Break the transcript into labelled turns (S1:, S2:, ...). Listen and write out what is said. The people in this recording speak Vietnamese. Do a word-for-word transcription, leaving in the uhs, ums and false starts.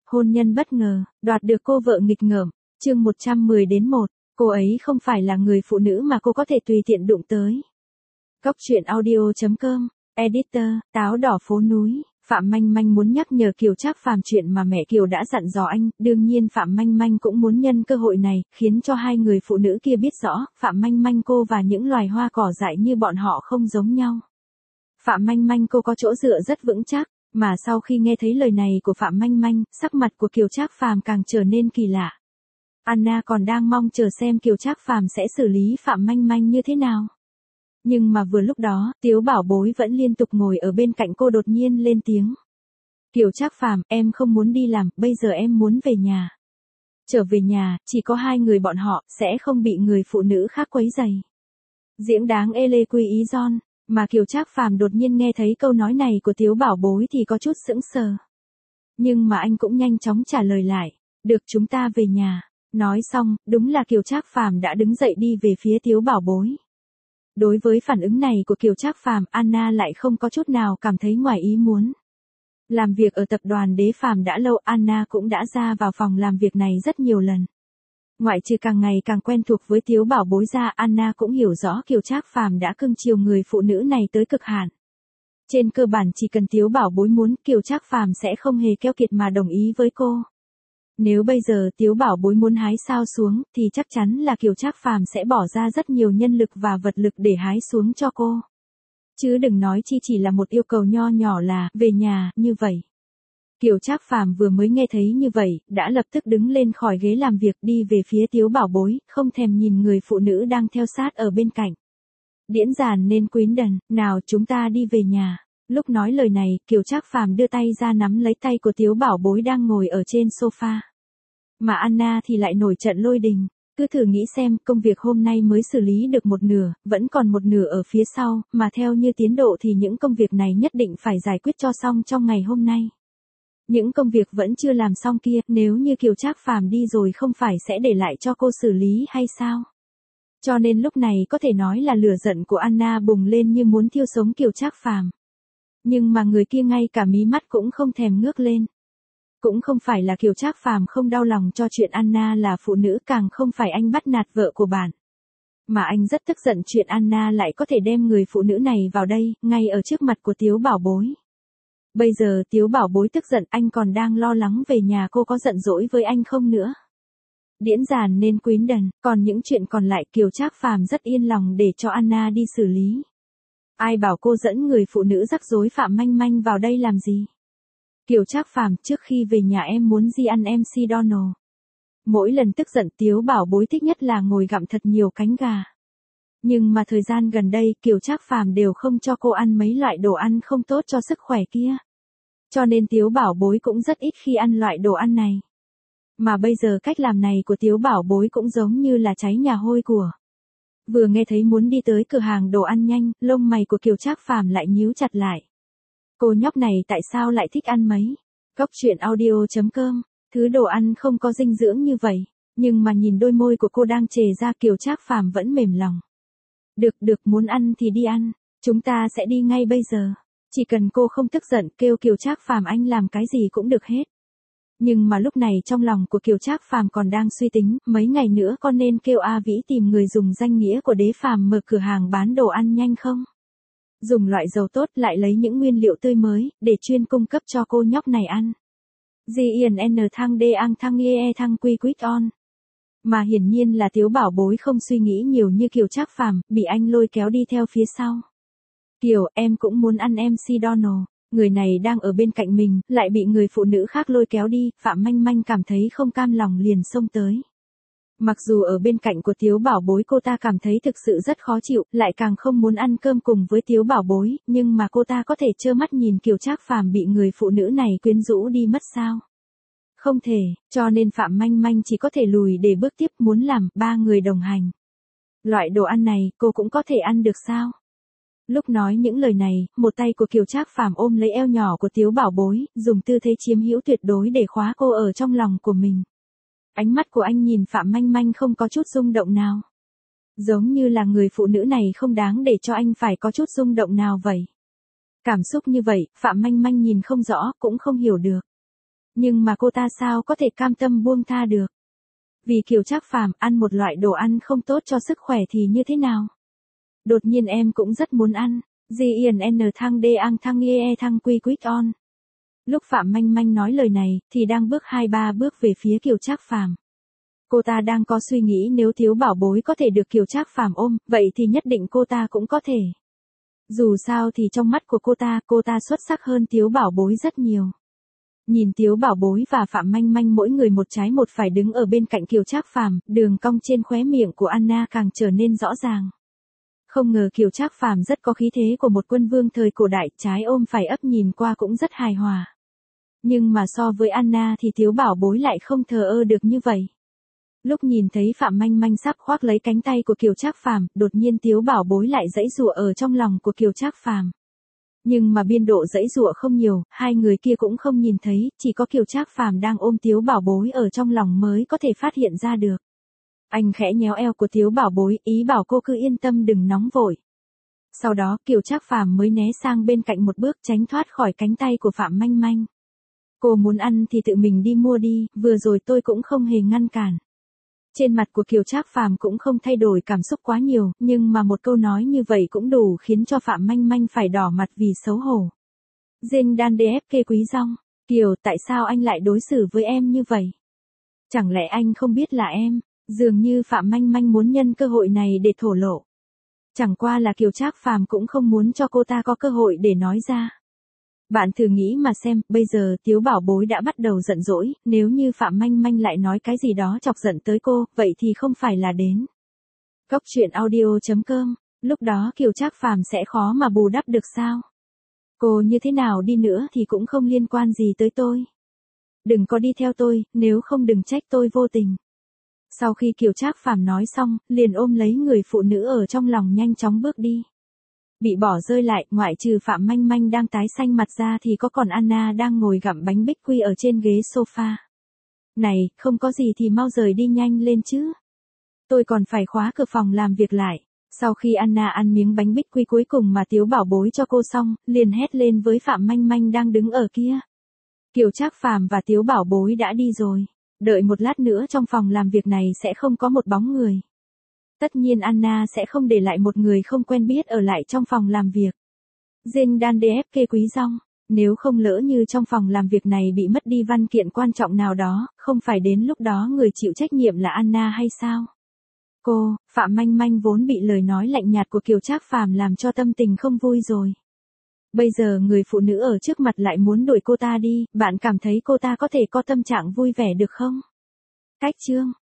S1: Hôn nhân bất ngờ, đoạt được cô vợ nghịch ngợm, chương một trăm mười đến một, cô ấy không phải là người phụ nữ mà cô có thể tùy tiện đụng tới. Góc truyện audio chấm com, Editor, Táo đỏ phố núi. Phạm Manh Manh muốn nhắc nhở Kiều Trác Phàm chuyện mà mẹ Kiều đã dặn dò anh, đương nhiên Phạm Manh Manh cũng muốn nhân cơ hội này, khiến cho hai người phụ nữ kia biết rõ, Phạm Manh Manh cô và những loài hoa cỏ dại như bọn họ không giống nhau. Phạm Manh Manh cô có chỗ dựa rất vững chắc, mà sau khi nghe thấy lời này của Phạm Manh Manh, sắc mặt của Kiều Trác Phàm càng trở nên kỳ lạ. Anna còn đang mong chờ xem Kiều Trác Phàm sẽ xử lý Phạm Manh Manh như thế nào. Nhưng mà vừa lúc đó, Tiếu Bảo Bối vẫn liên tục ngồi ở bên cạnh cô đột nhiên lên tiếng. Kiều Trác Phàm, em không muốn đi làm, bây giờ em muốn về nhà. Trở về nhà, chỉ có hai người bọn họ, sẽ không bị người phụ nữ khác quấy rầy. Diễng đáng ê lê quy ý giòn, mà Kiều Trác Phàm đột nhiên nghe thấy câu nói này của Tiếu Bảo Bối thì có chút sững sờ. Nhưng mà anh cũng nhanh chóng trả lời lại, được chúng ta về nhà. Nói xong, đúng là Kiều Trác Phàm đã đứng dậy đi về phía Tiếu Bảo Bối. Đối với phản ứng này của Kiều Trác Phàm, Anna lại không có chút nào cảm thấy ngoài ý muốn. Làm việc ở tập đoàn Đế Phàm đã lâu, Anna cũng đã ra vào phòng làm việc này rất nhiều lần. Ngoại trừ càng ngày càng quen thuộc với Tiếu Bảo Bối ra, Anna cũng hiểu rõ Kiều Trác Phàm đã cưng chiều người phụ nữ này tới cực hạn. Trên cơ bản chỉ cần Tiếu Bảo Bối muốn, Kiều Trác Phàm sẽ không hề keo kiệt mà đồng ý với cô. Nếu bây giờ Tiếu Bảo Bối muốn hái sao xuống, thì chắc chắn là Kiều Trác Phàm sẽ bỏ ra rất nhiều nhân lực và vật lực để hái xuống cho cô. Chứ đừng nói chi chỉ là một yêu cầu nho nhỏ là, về nhà, như vậy. Kiều Trác Phàm vừa mới nghe thấy như vậy, đã lập tức đứng lên khỏi ghế làm việc đi về phía Tiếu Bảo Bối, không thèm nhìn người phụ nữ đang theo sát ở bên cạnh. Điễn giản nên quyến đần, nào chúng ta đi về nhà. Lúc nói lời này, Kiều Trác Phàm đưa tay ra nắm lấy tay của Tiếu Bảo Bối đang ngồi ở trên sofa. Mà Anna thì lại nổi trận lôi đình. Cứ thử nghĩ xem, công việc hôm nay mới xử lý được một nửa, vẫn còn một nửa ở phía sau, mà theo như tiến độ thì những công việc này nhất định phải giải quyết cho xong trong ngày hôm nay. Những công việc vẫn chưa làm xong kia, nếu như Kiều Trác Phàm đi rồi không phải sẽ để lại cho cô xử lý hay sao? Cho nên lúc này có thể nói là lửa giận của Anna bùng lên như muốn thiêu sống Kiều Trác Phàm. Nhưng mà người kia ngay cả mí mắt cũng không thèm ngước lên. Cũng không phải là Kiều Trác Phàm không đau lòng cho chuyện Anna là phụ nữ, càng không phải anh bắt nạt vợ của bạn. Mà anh rất tức giận chuyện Anna lại có thể đem người phụ nữ này vào đây, ngay ở trước mặt của Tiếu Bảo Bối. Bây giờ Tiếu Bảo Bối tức giận, anh còn đang lo lắng về nhà cô có giận dỗi với anh không nữa. Điễn giản nên quyến đần, còn những chuyện còn lại Kiều Trác Phàm rất yên lòng để cho Anna đi xử lý. Ai bảo cô dẫn người phụ nữ rắc rối Phạm Manh Manh vào đây làm gì? Kiều Trác Phàm, trước khi về nhà em muốn đi ăn em xê Donald. Mỗi lần tức giận Tiếu Bảo Bối thích nhất là ngồi gặm thật nhiều cánh gà. Nhưng mà thời gian gần đây Kiều Trác Phàm đều không cho cô ăn mấy loại đồ ăn không tốt cho sức khỏe kia. Cho nên Tiếu Bảo Bối cũng rất ít khi ăn loại đồ ăn này. Mà bây giờ cách làm này của Tiếu Bảo Bối cũng giống như là cháy nhà hôi của. Vừa nghe thấy muốn đi tới cửa hàng đồ ăn nhanh, lông mày của Kiều Trác Phàm lại nhíu chặt lại. Cô nhóc này tại sao lại thích ăn mấy? Góc truyện audio chấm com, thứ đồ ăn không có dinh dưỡng như vậy, nhưng mà nhìn đôi môi của cô đang chề ra, Kiều Trác Phàm vẫn mềm lòng. Được được, muốn ăn thì đi ăn, chúng ta sẽ đi ngay bây giờ. Chỉ cần cô không tức giận, kêu Kiều Trác Phàm anh làm cái gì cũng được hết. Nhưng mà lúc này trong lòng của Kiều Trác Phàm còn đang suy tính, mấy ngày nữa con nên kêu A Vĩ tìm người dùng danh nghĩa của Đế Phàm mở cửa hàng bán đồ ăn nhanh không? Dùng loại dầu tốt, lại lấy những nguyên liệu tươi mới, để chuyên cung cấp cho cô nhóc này ăn. G I N N thăng D ang thăng E E thăng Quy Quýt on. Mà hiển nhiên là Tiếu Bảo Bối không suy nghĩ nhiều như Kiều Trác Phàm, bị anh lôi kéo đi theo phía sau. Kiều, em cũng muốn ăn em xê Donald. Người này đang ở bên cạnh mình, lại bị người phụ nữ khác lôi kéo đi, Phạm Manh Manh cảm thấy không cam lòng liền xông tới. Mặc dù ở bên cạnh của Tiếu Bảo Bối cô ta cảm thấy thực sự rất khó chịu, lại càng không muốn ăn cơm cùng với Tiếu Bảo Bối, nhưng mà cô ta có thể trơ mắt nhìn Kiều Trác Phàm bị người phụ nữ này quyến rũ đi mất sao? Không thể, cho nên Phạm Manh Manh chỉ có thể lùi để bước tiếp, muốn làm ba người đồng hành. Loại đồ ăn này cô cũng có thể ăn được sao? Lúc nói những lời này, một tay của Kiều Trác Phàm ôm lấy eo nhỏ của Tiếu Bảo Bối, dùng tư thế chiếm hữu tuyệt đối để khóa cô ở trong lòng của mình. Ánh mắt của anh nhìn Phạm Manh Manh không có chút rung động nào. Giống như là người phụ nữ này không đáng để cho anh phải có chút rung động nào vậy. Cảm xúc như vậy, Phạm Manh Manh nhìn không rõ, cũng không hiểu được. Nhưng mà cô ta sao có thể cam tâm buông tha được? Vì Kiều Trác Phàm ăn một loại đồ ăn không tốt cho sức khỏe thì như thế nào? Đột nhiên em cũng rất muốn ăn. G N N thăng D ang thăng E thăng quy quýt on. Lúc Phạm Manh Manh nói lời này, thì đang bước hai ba bước về phía Kiều Trác Phàm. Cô ta đang có suy nghĩ nếu Thiếu Bảo Bối có thể được Kiều Trác Phàm ôm, vậy thì nhất định cô ta cũng có thể. Dù sao thì trong mắt của cô ta, cô ta xuất sắc hơn Thiếu Bảo Bối rất nhiều. Nhìn Thiếu Bảo Bối và Phạm Manh Manh mỗi người một trái một phải đứng ở bên cạnh Kiều Trác Phàm, đường cong trên khóe miệng của Anna càng trở nên rõ ràng. Không ngờ Kiều Trác Phàm rất có khí thế của một quân vương thời cổ đại, trái ôm phải ấp nhìn qua cũng rất hài hòa. Nhưng mà so với Anna thì Thiếu Bảo Bối lại không thờ ơ được như vậy. Lúc nhìn thấy Phạm Manh Manh sắp khoác lấy cánh tay của Kiều Trác Phàm, đột nhiên Thiếu Bảo Bối lại giãy giụa ở trong lòng của Kiều Trác Phàm. Nhưng mà biên độ giãy giụa không nhiều, hai người kia cũng không nhìn thấy, chỉ có Kiều Trác Phàm đang ôm Thiếu Bảo Bối ở trong lòng mới có thể phát hiện ra được. Anh khẽ nhéo eo của Thiếu Bảo Bối, ý bảo cô cứ yên tâm đừng nóng vội. Sau đó Kiều Trác Phàm mới né sang bên cạnh một bước tránh thoát khỏi cánh tay của Phạm Manh Manh. Cô muốn ăn thì tự mình đi mua đi, vừa rồi tôi cũng không hề ngăn cản. Trên mặt của Kiều Trác Phàm cũng không thay đổi cảm xúc quá nhiều, nhưng mà một câu nói như vậy cũng đủ khiến cho Phạm Manh Manh phải đỏ mặt vì xấu hổ. Dinh đan đê ép kê quý rong, Kiều tại sao anh lại đối xử với em như vậy? Chẳng lẽ anh không biết là em? Dường như Phạm Manh Manh muốn nhân cơ hội này để thổ lộ. Chẳng qua là Kiều Trác Phàm cũng không muốn cho cô ta có cơ hội để nói ra. Bạn thử nghĩ mà xem, bây giờ Thiếu Bảo Bối đã bắt đầu giận dỗi, nếu như Phạm Manh Manh lại nói cái gì đó chọc giận tới cô, vậy thì không phải là đến Cốc truyện audio chấm com, lúc đó Kiều Trác Phàm sẽ khó mà bù đắp được sao? Cô như thế nào đi nữa thì cũng không liên quan gì tới tôi. Đừng có đi theo tôi, nếu không đừng trách tôi vô tình. Sau khi Kiều Trác Phàm nói xong, liền ôm lấy người phụ nữ ở trong lòng nhanh chóng bước đi. Bị bỏ rơi lại, ngoại trừ Phạm Manh Manh đang tái xanh mặt ra thì có còn Anna đang ngồi gặm bánh bích quy ở trên ghế sofa. Này, không có gì thì mau rời đi nhanh lên chứ. Tôi còn phải khóa cửa phòng làm việc lại. Sau khi Anna ăn miếng bánh bích quy cuối cùng mà Thiếu Bảo Bối cho cô xong, liền hét lên với Phạm Manh Manh đang đứng ở kia. Kiều Trác Phàm và Thiếu Bảo Bối đã đi rồi. Đợi một lát nữa trong phòng làm việc này sẽ không có một bóng người. Tất nhiên Anna sẽ không để lại một người không quen biết ở lại trong phòng làm việc. Dinh đan đê ép kê quý rong, nếu không lỡ như trong phòng làm việc này bị mất đi văn kiện quan trọng nào đó, không phải đến lúc đó người chịu trách nhiệm là Anna hay sao? Cô, Phạm Manh Manh vốn bị lời nói lạnh nhạt của Kiều Trác Phàm làm cho tâm tình không vui rồi. Bây giờ người phụ nữ ở trước mặt lại muốn đuổi cô ta đi, bạn cảm thấy cô ta có thể có tâm trạng vui vẻ được không? Cách chương